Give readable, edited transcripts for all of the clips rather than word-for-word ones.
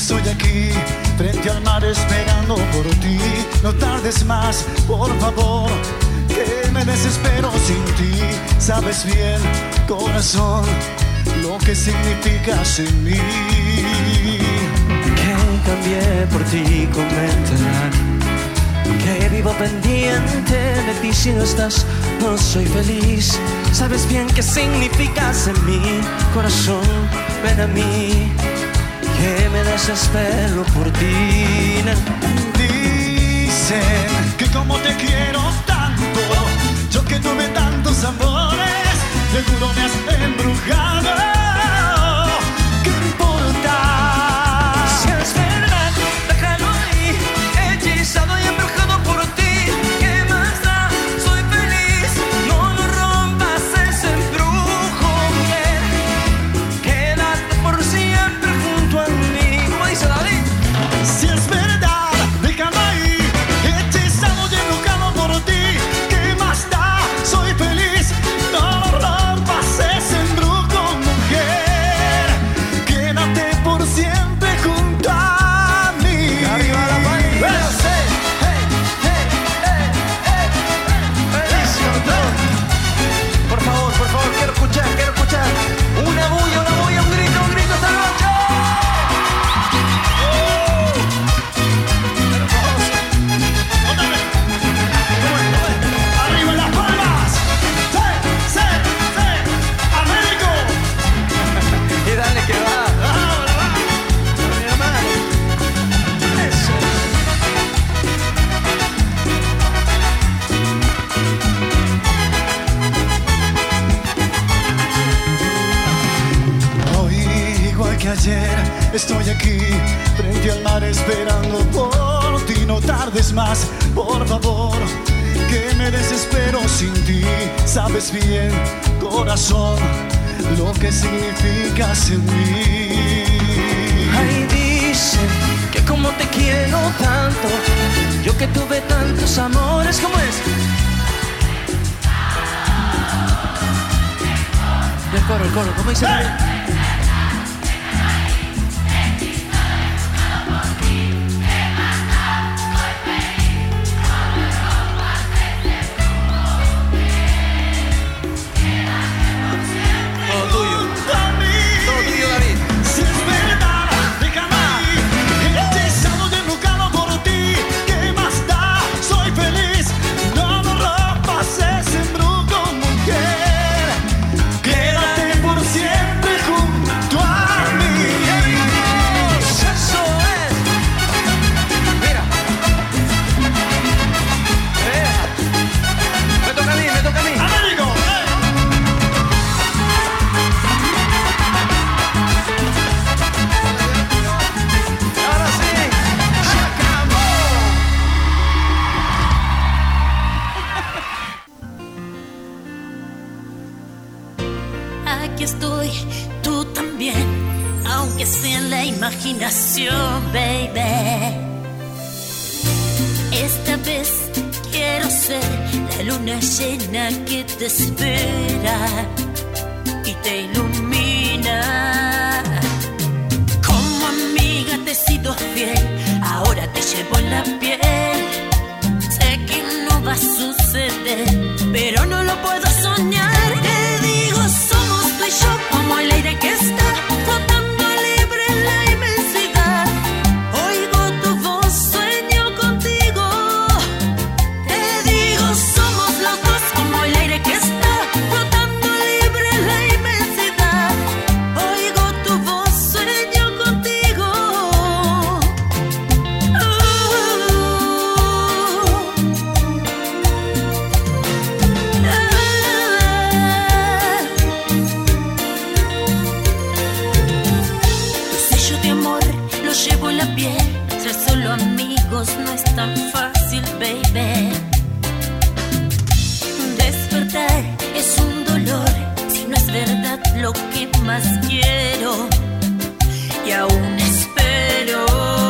Estoy aquí, frente al mar, esperando por ti. No tardes más, por favor, que me desespero sin ti. Sabes bien, corazón, lo que significas en mí. Que cambié por ti, comentar. Que vivo pendiente de ti. Si no estás, no soy feliz. Sabes bien qué significas en mí. Corazón, ven a mí, que me desespero por ti. Dicen que como te quiero tanto, yo que tuve tantos amores, seguro me has embrujado. ¿Qué importa? Si es verdad, déjalo ahí, hechizado y embrujado por ti. ¿Qué más da? Soy feliz, no lo rompas ese embrujo, mujer. Quédate por siempre junto a mí. ¿Cómo dice David? Si es verdad, déjalo ahí, hechizado y embrujado por ti. ¿Qué más da? Soy feliz, no rompas ese embrujo, mujer. Quédate por siempre junto a mí. Arriba la país. Por favor, quiero escuchar. Una bulla, un grito esta noche. Arriba las palmas. Sí, Américo. Y dale que va. Mira más. Eso. Hoy, igual que ayer, estoy aquí, frente al mar, esperando por ti. No tardes más, por favor, que me desespero sin ti. Sabes bien, corazón, lo que significas en mí. Ay, dicen que como te quiero tanto, yo que tuve tantos amores. ¿Cómo es? El coro, ¿cómo dice? Todo tuyo, David. Si es verdad, déjame ahí, hechizado y embrujado por ti. ¿Qué más da? Soy feliz, no lo rompas ese embrujo, mujer. Quédate por siempre junto a mí. Eso es. Mira. Me toca a mí. Américo, Ahora sí, se acabó. Aquí estoy, tú también, aunque sea en la imaginación, baby. Esta vez quiero ser la luna llena que te espera y te ilumina. Como amiga te he sido fiel, ahora te llevo en la piel. Sé que no va a suceder, pero no lo puedo soñar. Te digo, somos tú y yo, como el aire que está flotando libre en la inmensidad. Oigo tu voz, sueño contigo. Te digo, somos los dos, como el aire que está flotando libre en la inmensidad. Oigo tu voz, sueño contigo. Tu sello de amor lo llevo en la piel. Ser solo amigos no es tan fácil, baby. Despertar es un dolor si no es verdad lo que más quiero. Y aún espero.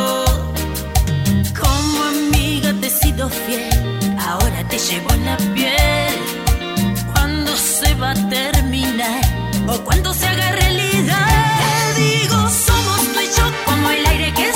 Como amiga te he sido fiel, ahora te llevo en la piel. ¿Cuándo se va a terminar? ¿O cuándo se haga realidad? Te digo, somos tú y yo, como el aire que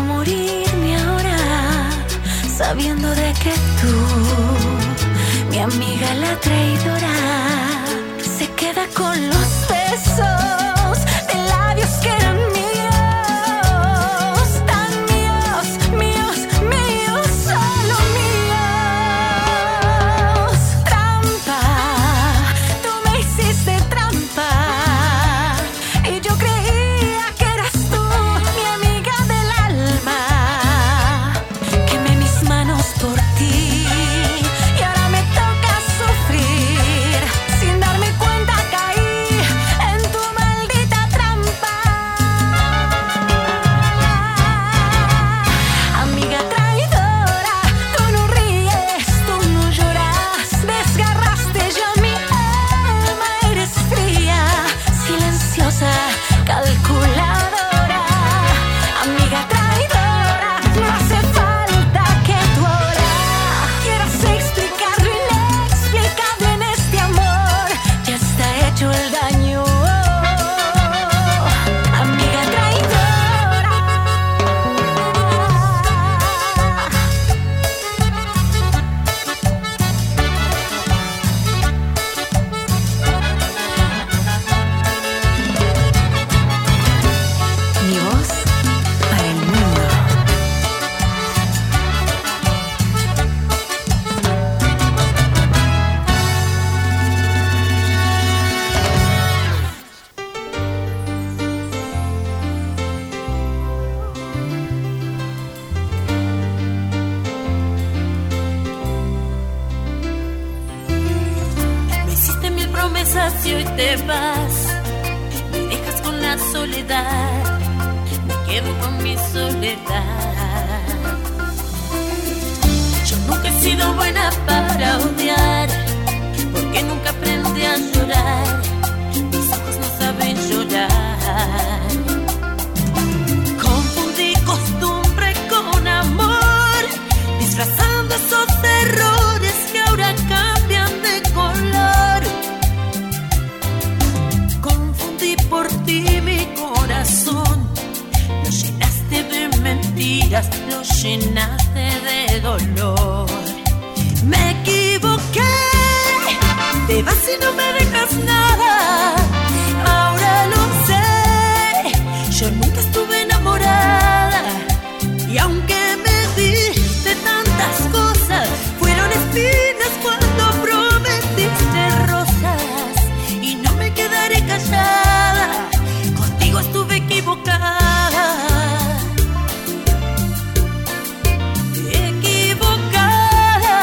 morirme ahora, sabiendo de que tú, mi amiga la traidora, se queda con los besos de labios que eran míos, tan míos, míos, míos, solo míos. Trampa, tú me hiciste trampa, y yo creía que eras tú, mi amiga del alma. Quemé mis manos por ti, y ahora me toca sufrir. Sin darme cuenta caí en tu maldita trampa. Amiga traidora, tú no ríes, tú no lloras, desgarraste ya mi alma. Eres fría, silenciosa, calculadora. Amiga traidora, no hace falta que tú ahora quieras explicar lo inexplicable en este amor. Ya está hecho el daño, amiga traidora. Mi voz para el mundo. Me hiciste mil promesas y hoy te vas. Me dejas con la soledad, me quedo con mi soledad. Yo nunca he sido buena para odiar, porque nunca aprendí a llorar. Mis ojos no saben llorar. Confundí costumbre con amor, disfrazando esos errores que ahora cambian de color. Confundí por ti mi corazón, lo llenaste de mentiras, lo llenaste de dolor. Me equivoqué, te vas y no me dejas nada. Ahora lo sé, yo nunca estuve enamorada. Y aunque me diste tantas cosas, fueron espinas cuando prometiste rosas. Y no me quedaré callada, contigo estuve equivocada. Equivocada.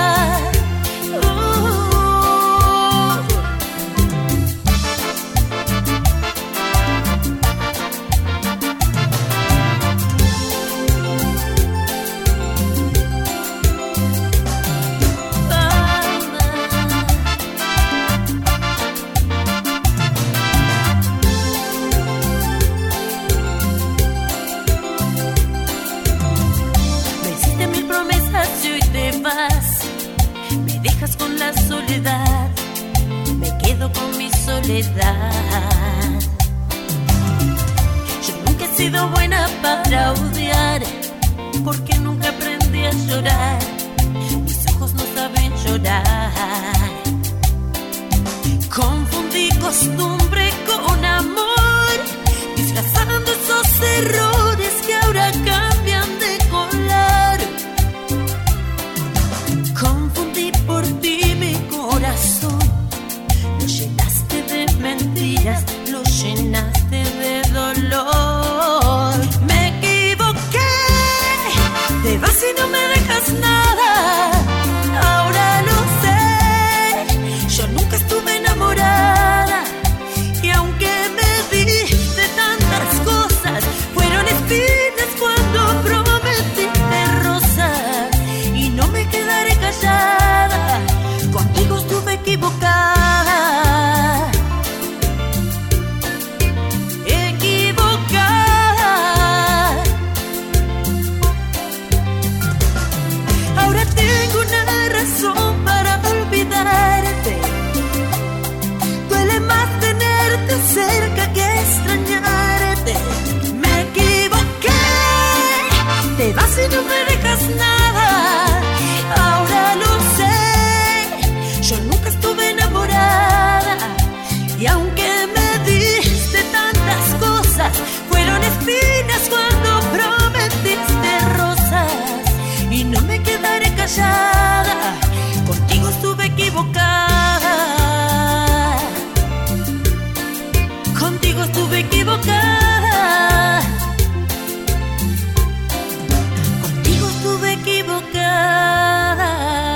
Me hiciste mil promesas y hoy te vas. Me dejas con la soledad, me quedo con mi soledad. Yo nunca he sido buena para odiar, porque nunca aprendí a llorar. Mis ojos no saben llorar. Confundí costumbre con amor, disfrazando esos errores que ahora cambian de color. Confundí por ti mi corazón, lo llenaste de mentiras, lo llenaste de dolor. Me equivoqué, te vas y no me dejas nada. Ahora lo sé, yo nunca estuve enamorada. Y aunque me diste tantas cosas, fueron te vas y no me dejas nada. Ahora lo sé, yo nunca estuve enamorada. Y aunque me diste tantas cosas, fueron espinas cuando prometiste rosas. Y no me quedaré callada, contigo estuve equivocada. Contigo estuve equivocada. Contigo estuve equivocada.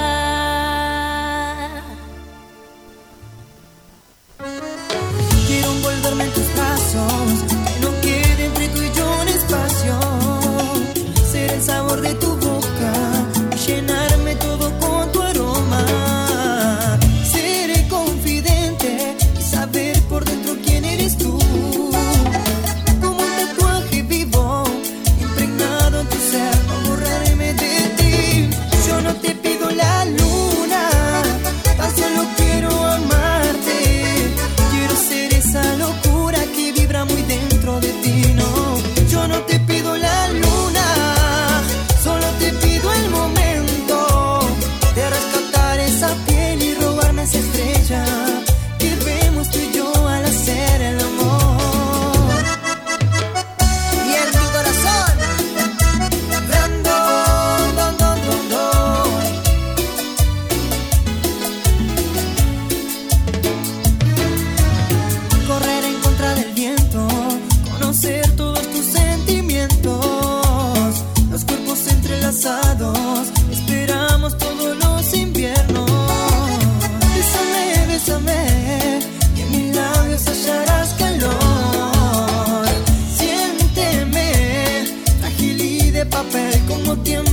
Quiero envolverme en tus brazos, que no quede entre tú y yo un espacio. Ser el sabor de tu boca, llenarme todo con tu aroma. Seré confidente y saber por dentro quién eres tú. Como un tatuaje vivo, impregnado en tu ser, no borrarme de ti. Yo no te pido la luna, tan solo quiero amarte. Quiero ser esa locura que vibra muy dentro de ti, no. Yo no te pido la luna, solo te pido el momento de rescatar esa piel y robarme esa estrella que vemos tú y yo al hacer el amor. Y en tu corazón, Brandon, don, don, don, don. Correr en contra del viento, conocer todos tus sentimientos, los cuerpos entrelazados, esperamos todos los inviernos. Bésame, bésame, que en mis labios hallarás calor. Siénteme, frágil y de papel como tiembla